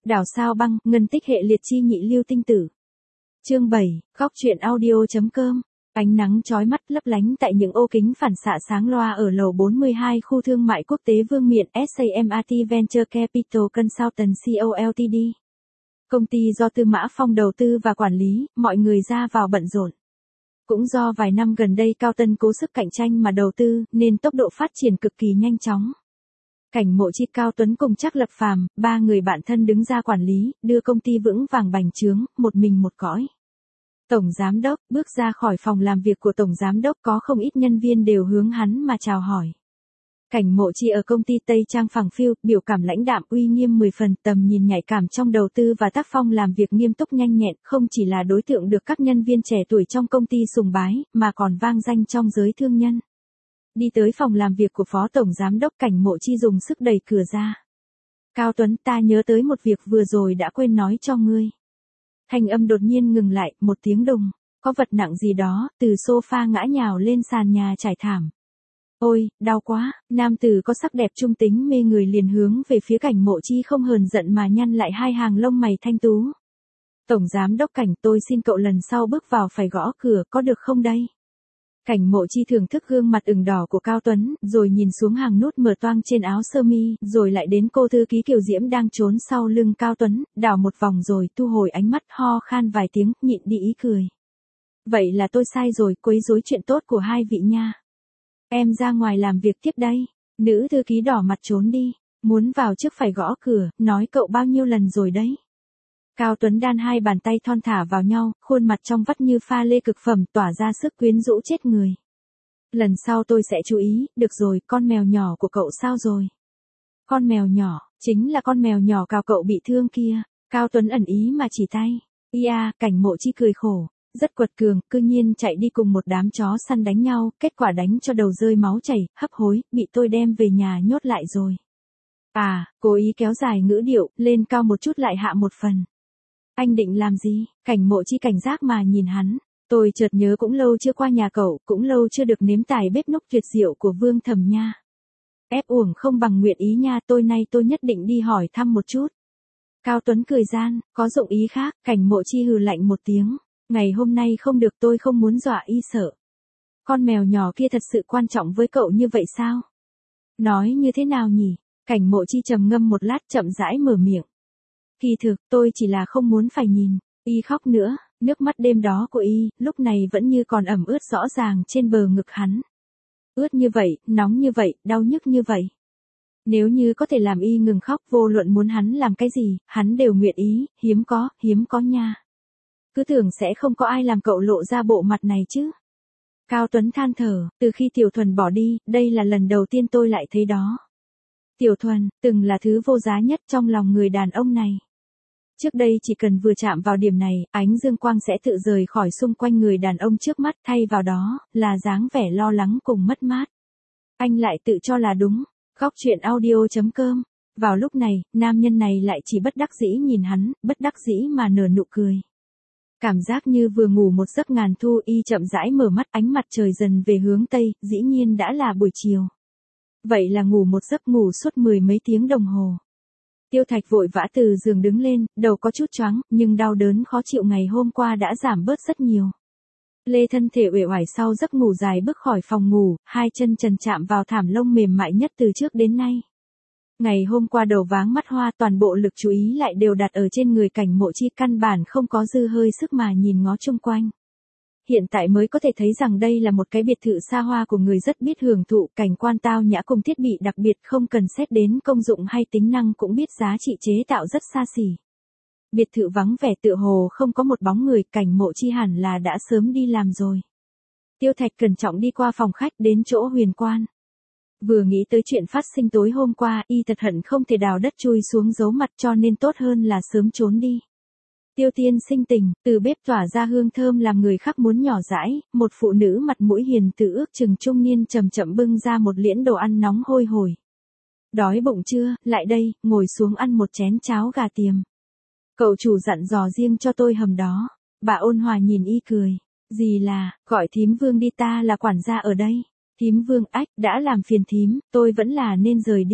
Đảo sao băng, ngân tích hệ liệt chi nhị lưu tinh tử. Chương 7, góc truyện audio.com. Ánh nắng chói mắt lấp lánh tại những ô kính phản xạ sáng loa ở lầu 42 khu thương mại quốc tế Vương Miện SAMAT Venture Capital Consultant Co Ltd. Công ty do Tư Mã Phong đầu tư và quản lý, mọi người ra vào bận rộn. Cũng do vài năm gần đây Cao Tân cố sức cạnh tranh mà đầu tư, nên tốc độ phát triển cực kỳ nhanh chóng. Cảnh Mộ Chi, Cao Tuấn cùng Trác Lập Phàm, ba người bạn thân đứng ra quản lý, đưa công ty vững vàng bành trướng, một mình một cõi. Tổng giám đốc bước ra khỏi phòng làm việc của tổng giám đốc, có không ít nhân viên đều hướng hắn mà chào hỏi. Cảnh Mộ Chi ở công ty Tây Trang phẳng phiu, biểu cảm lãnh đạm uy nghiêm 10 phần, tầm nhìn nhạy cảm trong đầu tư và tác phong làm việc nghiêm túc nhanh nhẹn, không chỉ là đối tượng được các nhân viên trẻ tuổi trong công ty sùng bái, mà còn vang danh trong giới thương nhân. Đi tới phòng làm việc của phó tổng giám đốc, Cảnh Mộ Chi dùng sức đẩy cửa ra. Cao Tuấn, ta nhớ tới một việc vừa rồi đã quên nói cho ngươi. Thanh âm đột nhiên ngừng lại, một tiếng đùng, có vật nặng gì đó, từ sofa ngã nhào lên sàn nhà trải thảm. Ôi, đau quá, nam tử có sắc đẹp trung tính mê người liền hướng về phía Cảnh Mộ Chi không hờn giận mà nhăn lại hai hàng lông mày thanh tú. Tổng giám đốc Cảnh, tôi xin cậu lần sau bước vào phải gõ cửa, có được không đây? Cảnh Mộ Chi thưởng thức gương mặt ửng đỏ của Cao Tuấn, rồi nhìn xuống hàng nút mở toang trên áo sơ mi, rồi lại đến cô thư ký Kiều Diễm đang trốn sau lưng Cao Tuấn, đảo một vòng rồi thu hồi ánh mắt, ho khan vài tiếng, nhịn đi ý cười. Vậy là tôi sai rồi, quấy rối chuyện tốt của hai vị nha. Em ra ngoài làm việc tiếp đây. Nữ thư ký đỏ mặt trốn đi, muốn vào trước phải gõ cửa, nói cậu bao nhiêu lần rồi đấy. Cao Tuấn đan hai bàn tay thon thả vào nhau, khuôn mặt trong vắt như pha lê cực phẩm, tỏa ra sức quyến rũ chết người. Lần sau tôi sẽ chú ý, được rồi, con mèo nhỏ của cậu sao rồi? Con mèo nhỏ, chính là con mèo nhỏ cào cậu bị thương kia. Cao Tuấn ẩn ý mà chỉ tay. Ia, Cảnh Mộ Chi cười khổ, rất quật cường, cư nhiên chạy đi cùng một đám chó săn đánh nhau, kết quả đánh cho đầu rơi máu chảy, hấp hối, bị tôi đem về nhà nhốt lại rồi. À, cố ý kéo dài ngữ điệu, lên cao một chút lại hạ một phần. Anh định làm gì? Cảnh Mộ Chi cảnh giác mà nhìn hắn. Tôi chợt nhớ cũng lâu chưa qua nhà cậu, cũng lâu chưa được nếm tài bếp núc tuyệt diệu của Vương Thẩm nha. Ép uổng không bằng nguyện ý nha, tôi nhất định đi hỏi thăm một chút. Cao Tuấn cười gian, có dụng ý khác. Cảnh Mộ Chi hừ lạnh một tiếng. Ngày hôm nay không được, tôi không muốn dọa y sợ. Con mèo nhỏ kia thật sự quan trọng với cậu như vậy sao? Nói như thế nào nhỉ? Cảnh Mộ Chi trầm ngâm một lát, chậm rãi mở miệng. Kỳ thực, tôi chỉ là không muốn phải nhìn. Y khóc nữa, nước mắt đêm đó của y, lúc này vẫn như còn ẩm ướt rõ ràng trên bờ ngực hắn. Ướt như vậy, nóng như vậy, đau nhức như vậy. Nếu như có thể làm y ngừng khóc, vô luận muốn hắn làm cái gì, hắn đều nguyện ý, hiếm có nha. Cứ tưởng sẽ không có ai làm cậu lộ ra bộ mặt này chứ. Cao Tuấn than thở, từ khi Tiểu Thuần bỏ đi, đây là lần đầu tiên tôi lại thấy đó. Tiểu Thuần, từng là thứ vô giá nhất trong lòng người đàn ông này. Trước đây chỉ cần vừa chạm vào điểm này, ánh dương quang sẽ tự rời khỏi xung quanh người đàn ông trước mắt, thay vào đó, là dáng vẻ lo lắng cùng mất mát. Anh lại tự cho là đúng. Góc truyện audio.com. Vào lúc này, nam nhân này lại chỉ bất đắc dĩ nhìn hắn, bất đắc dĩ mà nở nụ cười. Cảm giác như vừa ngủ một giấc ngàn thu, y chậm rãi mở mắt, ánh mặt trời dần về hướng tây, dĩ nhiên đã là buổi chiều. Vậy là ngủ một giấc, ngủ suốt 10 mấy tiếng đồng hồ. Tiêu Thạch vội vã từ giường đứng lên, đầu có chút choáng, nhưng đau đớn khó chịu ngày hôm qua đã giảm bớt rất nhiều. Lê thân thể uể oải sau giấc ngủ dài bước khỏi phòng ngủ, hai chân trần chạm vào thảm lông mềm mại nhất từ trước đến nay. Ngày hôm qua đầu váng mắt hoa, toàn bộ lực chú ý lại đều đặt ở trên người Cảnh Mộ Chi, căn bản không có dư hơi sức mà nhìn ngó chung quanh. Hiện tại mới có thể thấy rằng đây là một cái biệt thự xa hoa của người rất biết hưởng thụ, cảnh quan tao nhã cùng thiết bị đặc biệt, không cần xét đến công dụng hay tính năng cũng biết giá trị chế tạo rất xa xỉ. Biệt thự vắng vẻ tựa hồ không có một bóng người, Cảnh Mộ Chi hẳn là đã sớm đi làm rồi. Tiêu Thạch cẩn trọng đi qua phòng khách đến chỗ Huyền Quan. Vừa nghĩ tới chuyện phát sinh tối hôm qua, y thật hận không thể đào đất chui xuống giấu mặt, cho nên tốt hơn là sớm trốn đi. Tiêu tiên sinh tình, từ bếp tỏa ra hương thơm làm người khác muốn nhỏ dãi, một phụ nữ mặt mũi hiền từ ước chừng trung niên chậm chậm bưng ra một liễn đồ ăn nóng hôi hổi. Đói bụng chưa, lại đây, ngồi xuống ăn một chén cháo gà tiềm. Cậu chủ dặn dò riêng cho tôi hầm đó. Bà ôn hòa nhìn y cười. Gì là, gọi thím Vương đi, ta là quản gia ở đây. Thím Vương, ách, đã làm phiền thím, tôi vẫn là nên rời đi.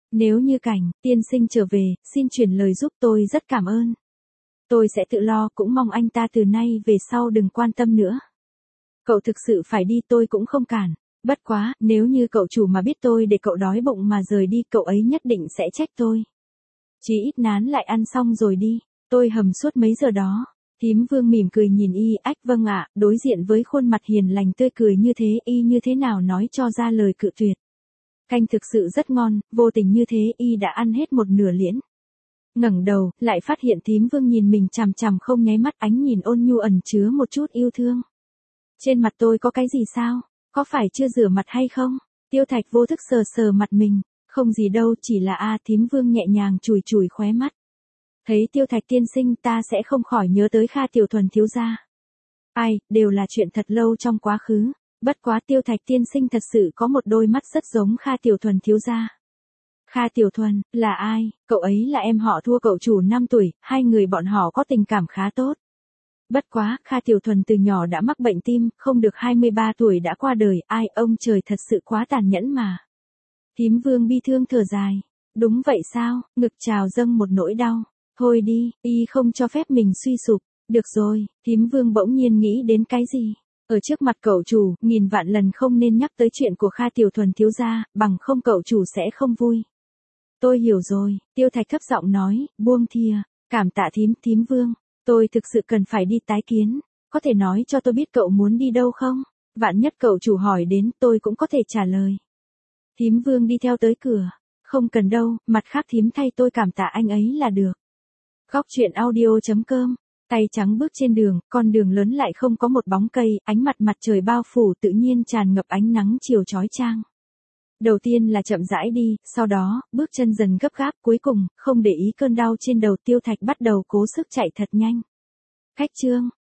Nếu như Cảnh tiên sinh trở về, xin chuyển lời giúp tôi rất cảm ơn. Tôi sẽ tự lo, cũng mong anh ta từ nay về sau đừng quan tâm nữa. Cậu thực sự phải đi tôi cũng không cản. Bất quá, nếu như cậu chủ mà biết tôi để cậu đói bụng mà rời đi, cậu ấy nhất định sẽ trách tôi. Chí ít nán lại ăn xong rồi đi. Tôi hầm suốt mấy giờ đó. Thím Vương mỉm cười nhìn y, ách vâng ạ, đối diện với khuôn mặt hiền lành tươi cười như thế, y như thế nào nói cho ra lời cự tuyệt. Canh thực sự rất ngon, vô tình như thế y đã ăn hết một nửa liễn. Ngẩng đầu, lại phát hiện thím Vương nhìn mình chằm chằm không nháy mắt, ánh nhìn ôn nhu ẩn chứa một chút yêu thương. Trên mặt tôi có cái gì sao? Có phải chưa rửa mặt hay không? Tiêu Thạch vô thức sờ sờ mặt mình. Không gì đâu, chỉ là thím Vương nhẹ nhàng chùi chùi khóe mắt. Thấy Tiêu Thạch tiên sinh ta sẽ không khỏi nhớ tới Kha Tiểu Thuần thiếu gia. Ai, đều là chuyện thật lâu trong quá khứ. Bất quá Tiêu Thạch tiên sinh thật sự có một đôi mắt rất giống Kha Tiểu Thuần thiếu gia. Kha Tiểu Thuần, là ai? Cậu ấy là em họ thua cậu chủ 5 tuổi, hai người bọn họ có tình cảm khá tốt. Bất quá, Kha Tiểu Thuần từ nhỏ đã mắc bệnh tim, không được 23 tuổi đã qua đời, ai, ông trời thật sự quá tàn nhẫn mà. Thím Vương bi thương thở dài. Đúng vậy sao, ngực trào dâng một nỗi đau. Thôi đi, y không cho phép mình suy sụp. Được rồi, thím Vương bỗng nhiên nghĩ đến cái gì? Ở trước mặt cậu chủ, nghìn vạn lần không nên nhắc tới chuyện của Kha Tiểu Thuần thiếu gia, bằng không cậu chủ sẽ không vui. Tôi hiểu rồi, Tiêu Thạch thấp giọng nói, buông thìa, cảm tạ thím Vương. Tôi thực sự cần phải đi tái kiến. Có thể nói cho tôi biết cậu muốn đi đâu không? Vạn nhất cậu chủ hỏi đến, tôi cũng có thể trả lời. Thím Vương đi theo tới cửa. Không cần đâu, mặt khác thím thay tôi cảm tạ anh ấy là được. Góc truyện audio.com. Tay trắng bước trên đường, con đường lớn lại không có một bóng cây, ánh mặt trời bao phủ tự nhiên tràn ngập ánh nắng chiều chói chang. Đầu tiên là chậm rãi đi, sau đó, bước chân dần gấp gáp, cuối cùng, không để ý cơn đau trên đầu, Tiêu Thạch bắt đầu cố sức chạy thật nhanh. Khách trương,